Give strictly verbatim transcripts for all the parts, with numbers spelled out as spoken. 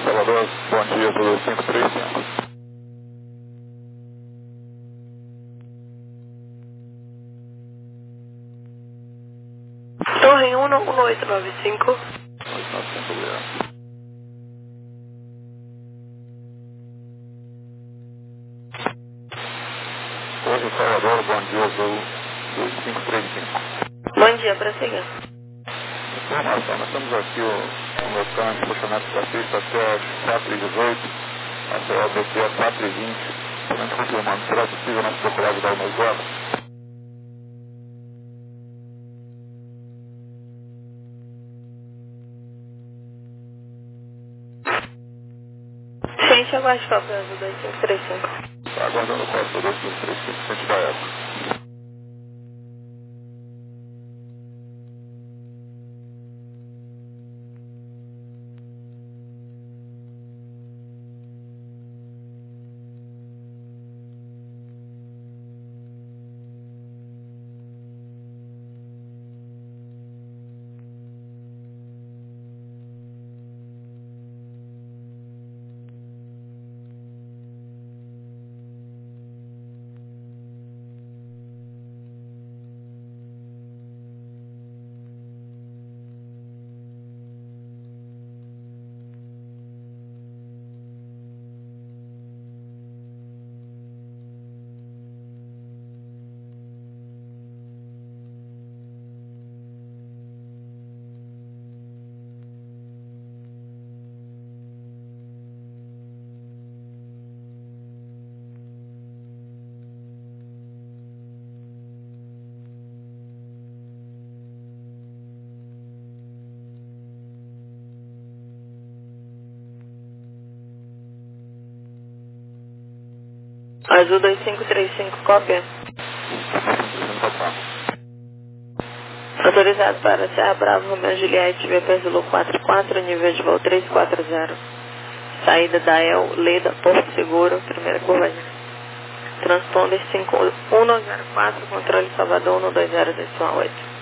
Salvador, bom dia, tudo cinco três cinco. Torre um, um oito nove cinco. oito nove cinco, obrigado. Torre Salvador, bom dia, Azul dois cinco três cinco. Bom dia, prossiga. Informação, nós temos aqui o, o mecânico funcionário da pista até as quatro e dezoito, até o A B T às quatro e vinte. Somente confirmando, será possível nós procurar dar umas horas? Gente, aguarde qual é o dois cinco três cinco. Está aguardando o código dois cinco três cinco, frente da época. Azul dois cinco três cinco, cópia. Autorizado para Serra Bravo, Romeu Juliette, V P Zulu quatro quatro, nível de voo três quatro zero. Saída da El, Leda, Porto Seguro, primeira curva. Transponder cinco um zero quatro, controle Salvador um dois zero dois oito.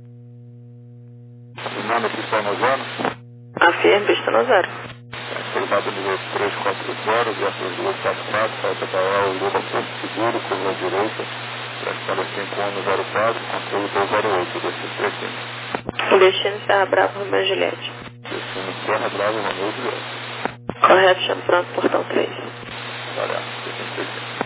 Nada que está no zero. Afirme, pista no zero. Soldado nível três quatro zero, versus duas quatro quatro, salta para El, Leda, Porto Seguro, curva direita. Escala cinco um zero quatro, controle dois zero oito, dois cinco três cinco. Destino Serra Bravo, Romeu Juliette. Destino Serra Brava, Romeu Juliette. Correto, chamo pronto, portão três. Olha, dois cinco três cinco.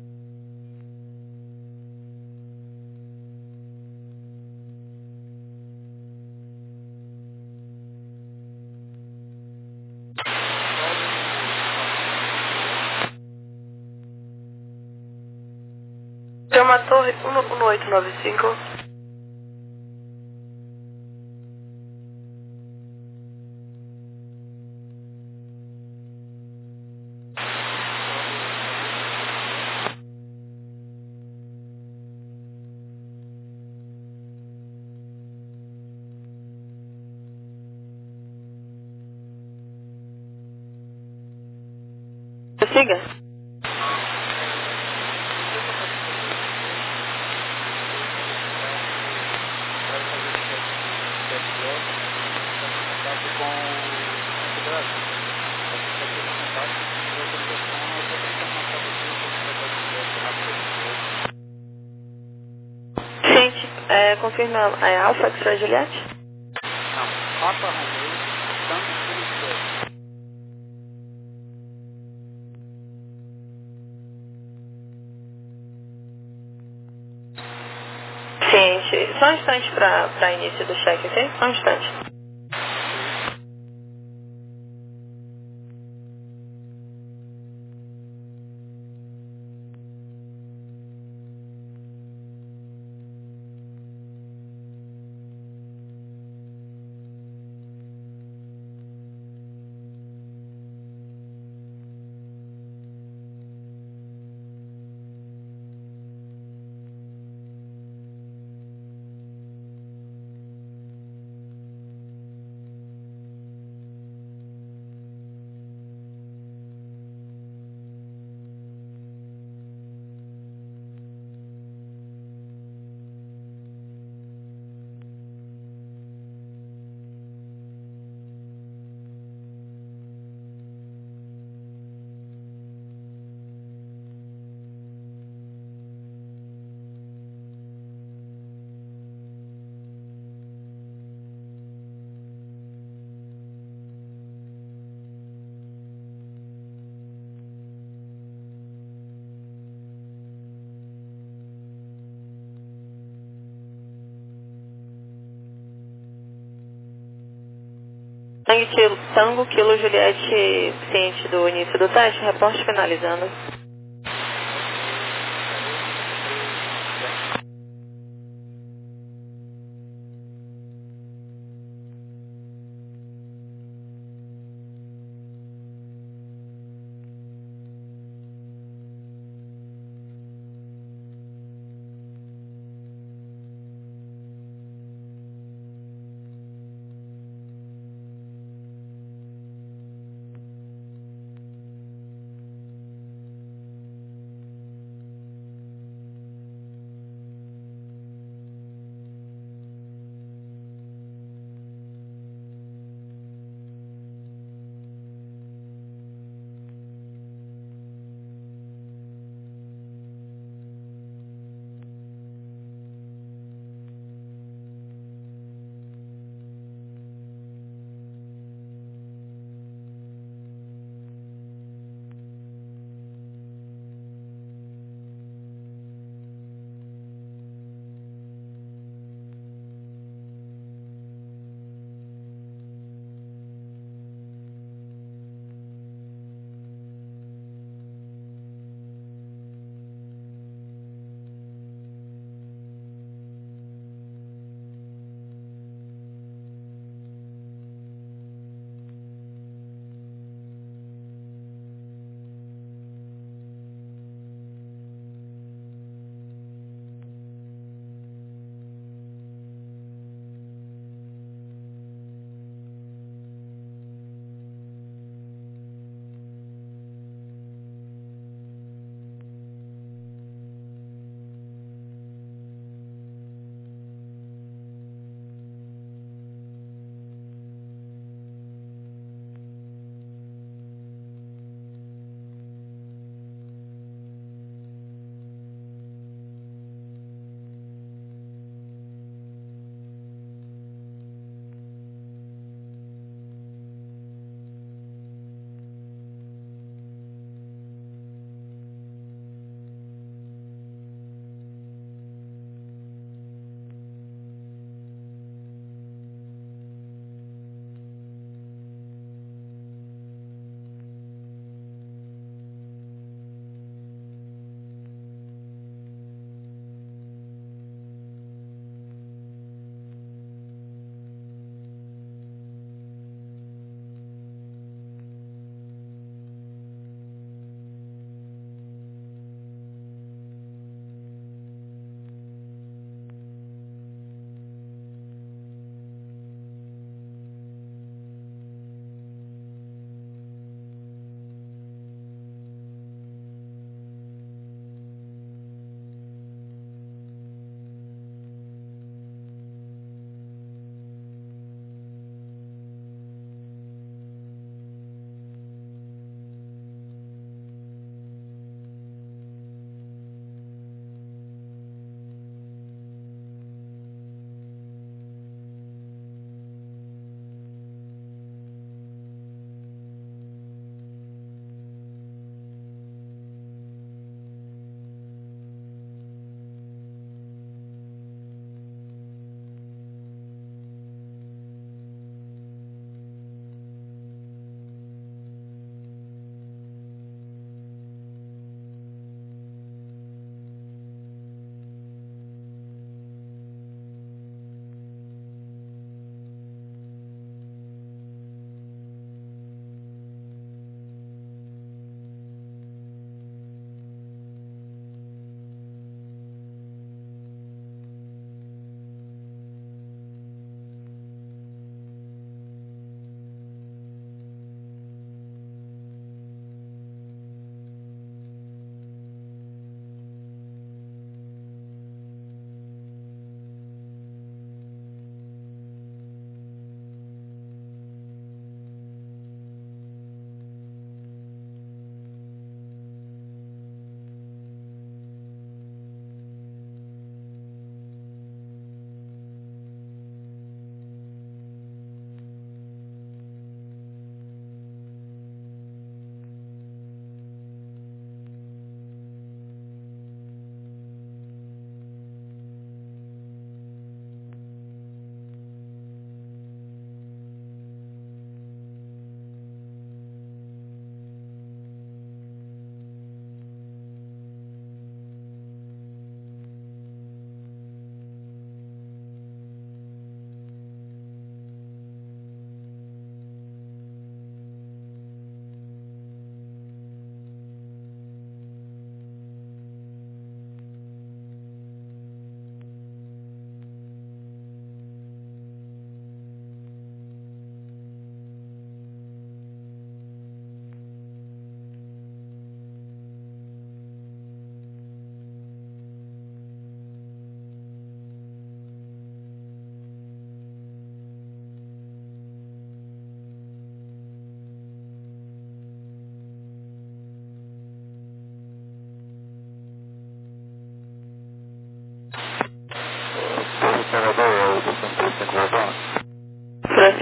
Tem uma torre um oito nove cinco. Siga. Gente, é, confirma, é Alfa Extra Juliette? Não, Papa Romeu, Tango Juliette. Gente, só um instante para início do cheque, ok? Só um instante. Tango, Kilo- Tango, Kilo, Juliette, ciente do início do teste, reporte finalizando.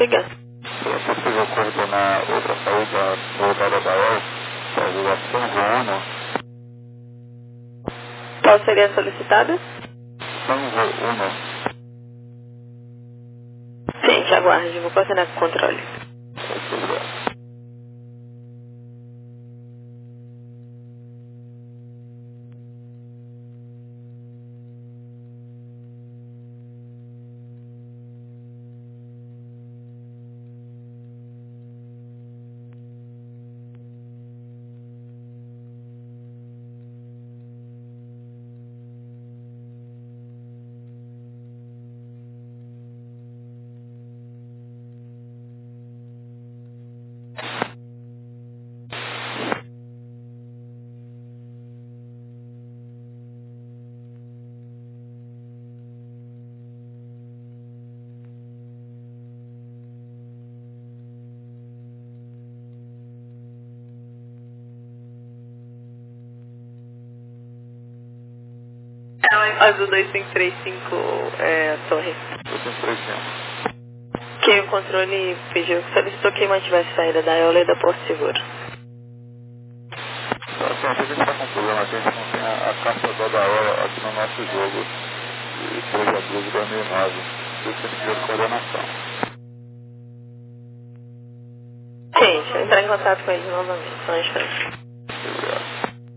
prossiga. É possível coordenar outra saída voltada da E L para a rua São João? Qual seria a solicitada? São João. Gente, aguarde, vou coordenar com o controle. Azul dois cinco três cinco, é, torre. dois cinco três cinco. Que o controle pediu, solicitou que mantivesse saída da Eole da Porto Seguro. Assim, a gente está com um problema aqui, a gente não tem a, a carta da hora aqui no nosso jogo de três de abril de dois mil e nove. Por isso que a gente deu coordenação. Gente, vou entrar em contato com eles novamente, só um instante. Obrigado.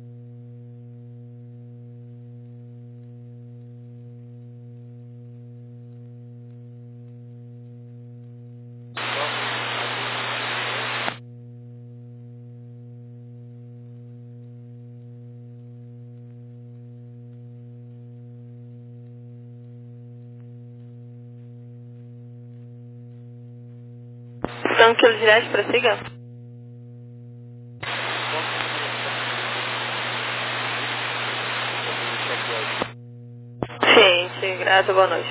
Então, que o direct prossiga? Gente, grato, boa noite.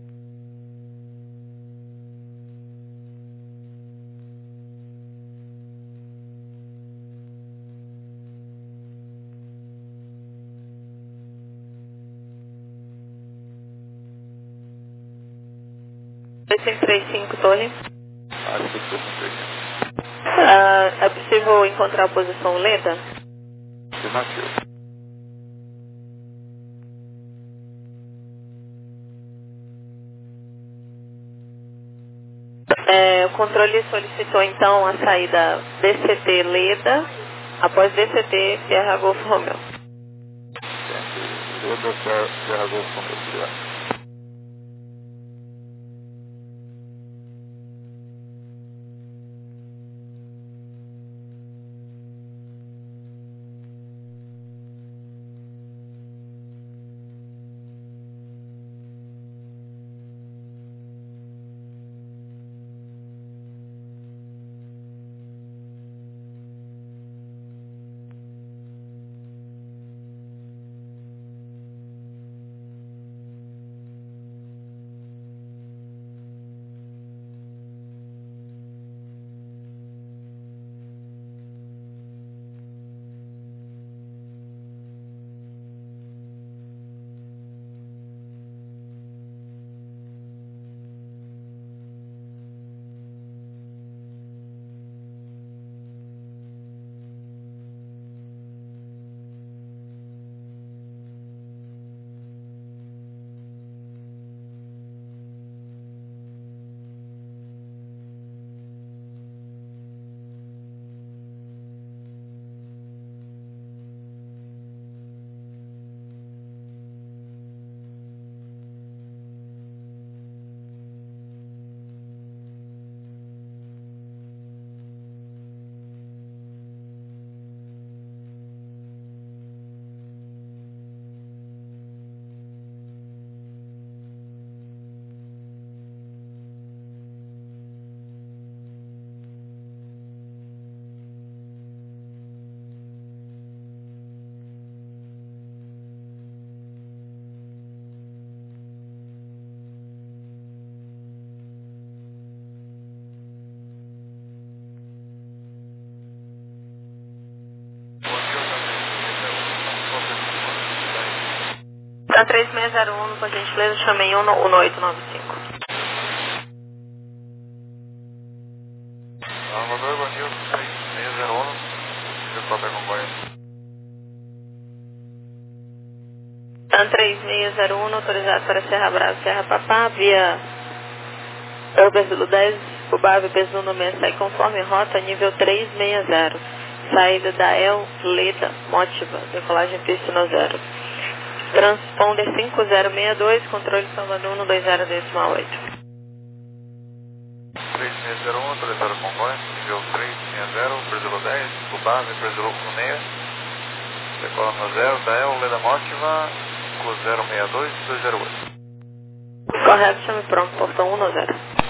dois cinco três cinco, torre. Acho que dois cinco três cinco. Ah, é possível encontrar a posição lenta? Afirmativo. É, o controle solicitou então a saída D C T Leda, após D C T Sierra Golf Romeo. Gente, Leda Serra Golf Romeo, obrigado. Para três seis zero um, por gentileza, chamei um no oito nove cinco. autorizado para Serra Brava, Serra Papá, via Uber Zulu dez, Ubá, V P Zulu seis seis, conforme rota, nível trezentos e sessenta. Saída da El, Leda, Mótiva, decolagem pista zero. Transponder cinco zero seis dois, controle Salvador um dois zero decimal oito. três seis zero um, autorizado Congonhas, nível trezentos e sessenta, Uber Zulu dez, Ubá, V P Zulu um seis, decola no zero, da El, Leda, Mótiva, cinco zero seis dois, dois zero oito. Correto, chame pronto, portão um zero.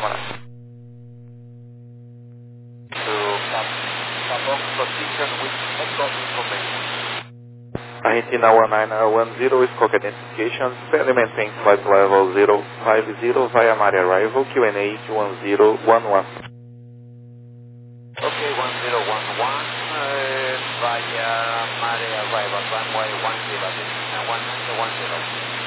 Argentina one nine one zero, Scope Identification, Belly maintain flight level zero five zero via Mari arrival, Q N H one zero one one. Okay, one zero one one, uh, via Mari arrival, runway one zero, and one nine one zero.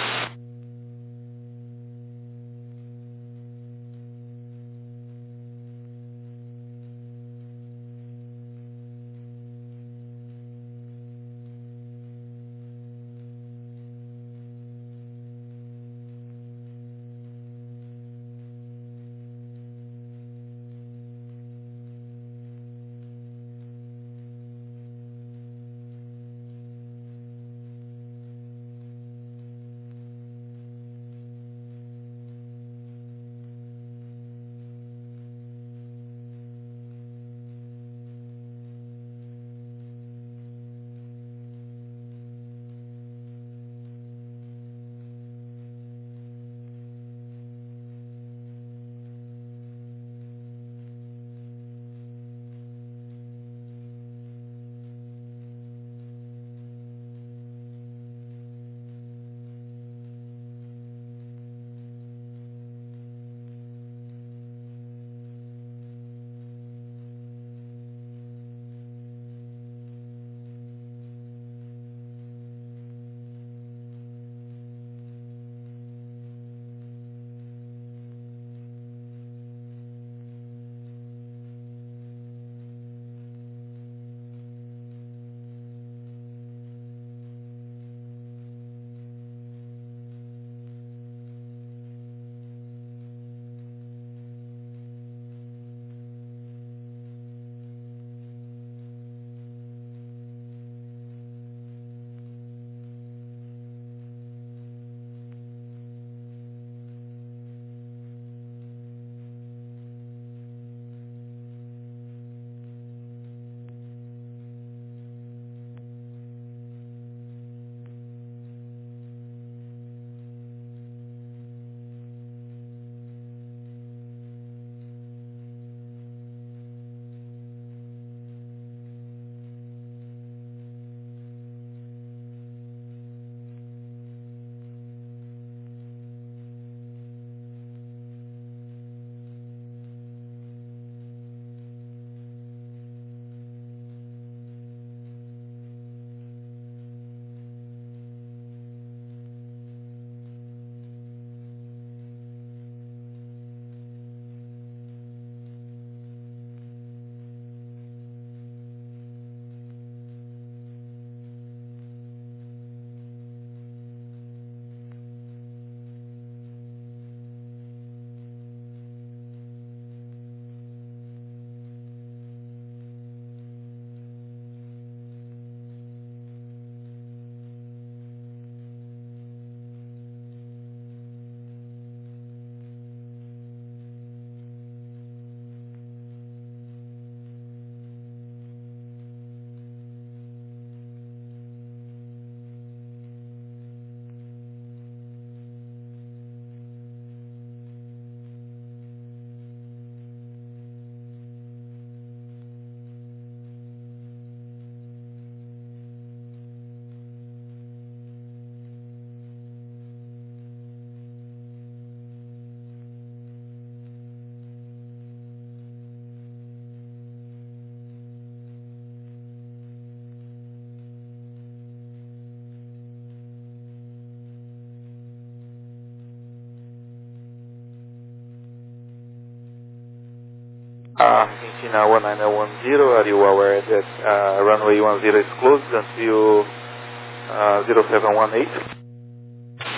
Argentina one nine one zero, are you aware that uh, runway one zero is closed until uh, zero seven one eight? Yeah, I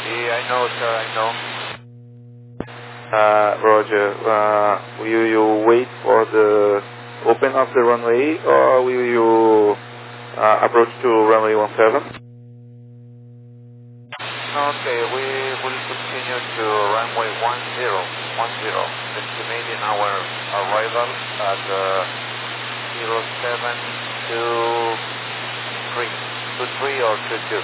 know, sir, I know. Uh, Roger, uh, will you wait for the open of the runway or will you uh, approach to runway one seven? Okay, we will continue to runway one zero, one zero, estimating our arrival at uh, zero seven two three, two three or two two.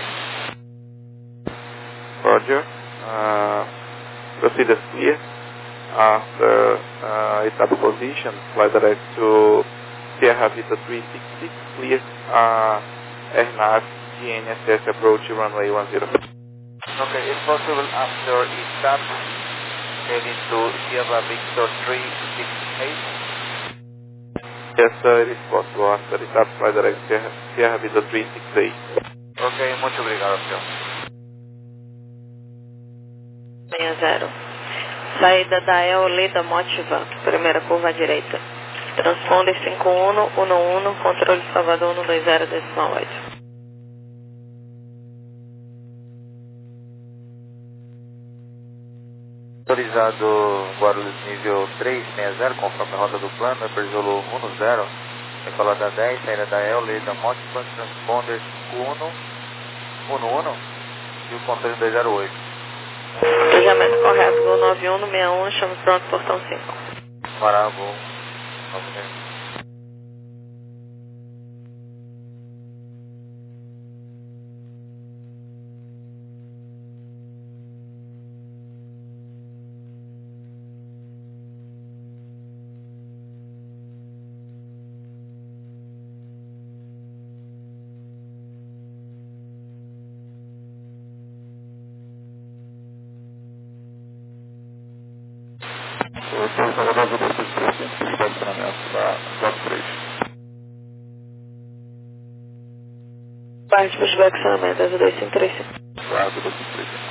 Roger, uh, proceed as clear. After uh, its position, fly direct to Sierra Vista three six six, clear uh, Air Nav G N S S approach runway one zero. Okay, it's possible after it starts heading to Sierra Victor three six eight? Yes, sir, it is possible. After it starts, fly direct Sierra, Sierra Vista three six eight. Ok, muito obrigado, senhor. seis zero. Saída da El Leda Motiva, primeira curva à direita. Transponder cinco um um um um, controle Salvador um dois zero, decimal oito. Autorizado Guarulhos nível três seis zero, conforme a rota do plano, é Persolo um zero, decolada dez, saída da El Leda Motiva, transponder cinco um um um e o controle dois zero oito. Cruzamento correto, Gol nove um seis um, chamo pronto, portão cinco. Bravo, nove Parte para o estacionamento, asa dois cinco três cinco. Quatro, dois, três, cinco.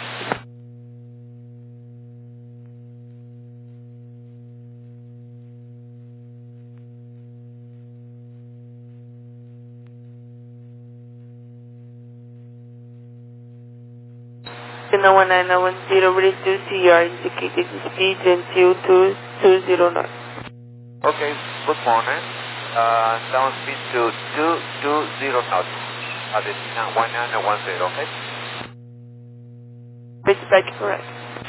Final one nine nine one zero, reduce your indicated speed until two two zero nine. Okay, good morning. Uh, down speed to two two zero knots. At the one nine one zero, okay? Pitch back correct.